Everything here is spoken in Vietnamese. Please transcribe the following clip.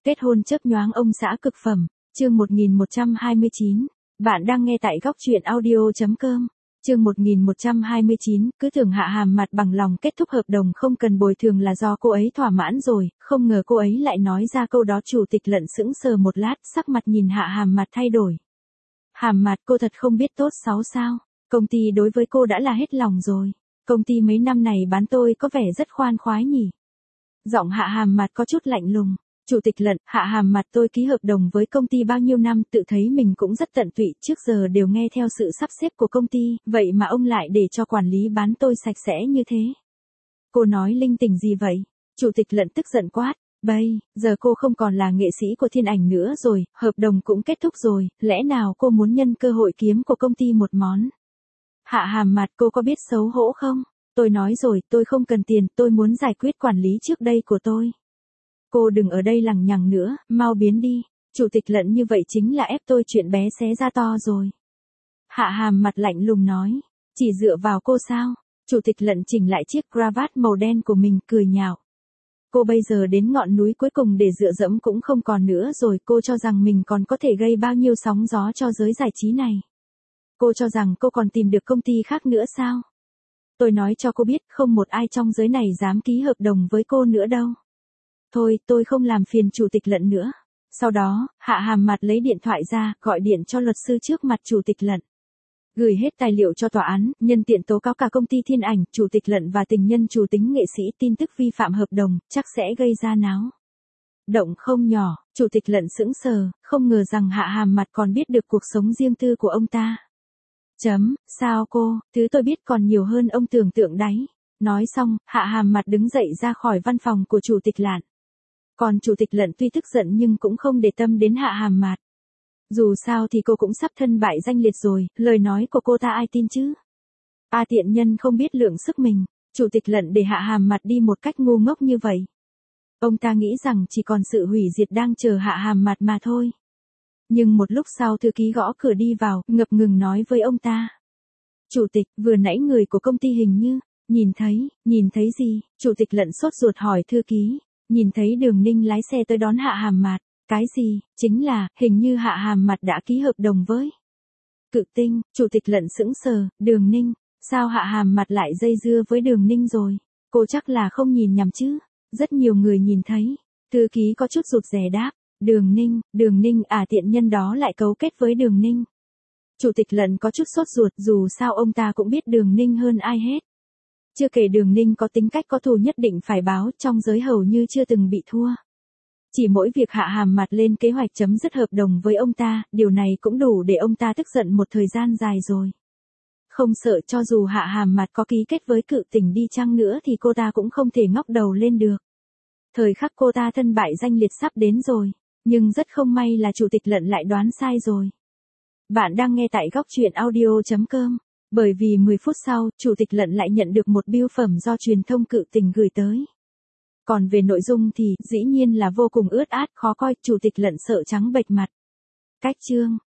Kết hôn chớp nhoáng ông xã cực phẩm, chương 1129. Bạn đang nghe tại góc truyện audio.com. Chương 1129, cứ tưởng Hạ Hàm Mạt bằng lòng kết thúc hợp đồng không cần bồi thường là do cô ấy thỏa mãn rồi, không ngờ cô ấy lại nói ra câu đó. Chủ tịch Lận sững sờ một lát, sắc mặt nhìn Hạ Hàm Mạt thay đổi. Hàm Mạt, cô thật không biết tốt xấu sao? Công ty đối với cô đã là hết lòng rồi. Công ty mấy năm này bán tôi có vẻ rất khoan khoái nhỉ? Giọng Hạ Hàm Mạt có chút lạnh lùng. Chủ tịch Lận, Hạ Hàm Mạt, tôi ký hợp đồng với công ty bao nhiêu năm, tự thấy mình cũng rất tận tụy, trước giờ đều nghe theo sự sắp xếp của công ty, vậy mà ông lại để cho quản lý bán tôi sạch sẽ như thế. Cô nói linh tinh gì vậy? Chủ tịch Lận tức giận quát. Bây giờ cô không còn là nghệ sĩ của Thiên Ảnh nữa rồi, hợp đồng cũng kết thúc rồi, lẽ nào cô muốn nhân cơ hội kiếm của công ty một món? Hạ Hàm Mạt, cô có biết xấu hổ không? Tôi nói rồi, tôi không cần tiền, tôi muốn giải quyết quản lý trước đây của tôi. Cô đừng ở đây lằng nhằng nữa, mau biến đi. Chủ tịch Lận, như vậy chính là ép tôi chuyện bé xé ra to rồi. Hạ Hàm Mạt lạnh lùng nói. Chỉ dựa vào cô sao? Chủ tịch Lận chỉnh lại chiếc cravat màu đen của mình, cười nhạo. Cô bây giờ đến ngọn núi cuối cùng để dựa dẫm cũng không còn nữa rồi. Cô cho rằng mình còn có thể gây bao nhiêu sóng gió cho giới giải trí này? Cô cho rằng cô còn tìm được công ty khác nữa sao? Tôi nói cho cô biết, không một ai trong giới này dám ký hợp đồng với cô nữa đâu. Thôi, tôi không làm phiền Chủ tịch Lận nữa. Sau đó, Hạ Hàm Mạt lấy điện thoại ra, gọi điện cho luật sư trước mặt Chủ tịch Lận. Gửi hết tài liệu cho tòa án, nhân tiện tố cáo cả công ty Thiên Ảnh, Chủ tịch Lận và tình nhân Chủ Tính nghệ sĩ tin tức vi phạm hợp đồng, chắc sẽ gây ra náo động không nhỏ. Chủ tịch Lận sững sờ, không ngờ rằng Hạ Hàm Mạt còn biết được cuộc sống riêng tư của ông ta. Sao cô, thứ tôi biết còn nhiều hơn ông tưởng tượng đấy. Nói xong, Hạ Hàm Mạt đứng dậy ra khỏi văn phòng của Chủ tịch Lận. Còn Chủ tịch Lận tuy tức giận nhưng cũng không để tâm đến Hạ Hàm Mạt. Dù sao thì cô cũng sắp thân bại danh liệt rồi, lời nói của cô ta ai tin chứ? Tiện nhân không biết lượng sức mình. Chủ tịch Lận để Hạ Hàm Mạt đi một cách ngu ngốc như vậy. Ông ta nghĩ rằng chỉ còn sự hủy diệt đang chờ Hạ Hàm Mạt mà thôi. Nhưng một lúc sau thư ký gõ cửa đi vào, ngập ngừng nói với ông ta. Chủ tịch, vừa nãy người của công ty hình như, nhìn thấy gì? Chủ tịch Lận sốt ruột hỏi thư ký. Nhìn thấy Đường Ninh lái xe tới đón Hạ Hàm Mạt. Cái gì? Chính là, hình như Hạ Hàm Mạt đã ký hợp đồng với Cự Tinh. Chủ tịch Lận sững sờ, Đường Ninh, sao Hạ Hàm Mạt lại dây dưa với Đường Ninh rồi? Cô chắc là không nhìn nhầm chứ? Rất nhiều người nhìn thấy. Thư ký có chút rụt rè đáp. Đường Ninh, tiện nhân đó lại cấu kết với Đường Ninh. Chủ tịch Lận có chút sốt ruột, dù sao ông ta cũng biết Đường Ninh hơn ai hết. Chưa kể Đường Ninh có tính cách có thù nhất định phải báo, trong giới hầu như chưa từng bị thua. Chỉ mỗi việc Hạ Hàm Mạt lên kế hoạch chấm dứt hợp đồng với ông ta, điều này cũng đủ để ông ta tức giận một thời gian dài rồi. Không sợ cho dù Hạ Hàm Mạt có ký kết với Cự Tình đi chăng nữa thì cô ta cũng không thể ngóc đầu lên được. Thời khắc cô ta thân bại danh liệt sắp đến rồi, nhưng rất không may là Chủ tịch Lận lại đoán sai rồi. Bạn đang nghe tại góc truyện audio.com. Bởi vì 10 phút sau, Chủ tịch Lận lại nhận được một bưu phẩm do truyền thông Cự Tình gửi tới. Còn về nội dung thì, dĩ nhiên là vô cùng ướt át, khó coi, Chủ tịch Lận sợ trắng bệch mặt. Cách chương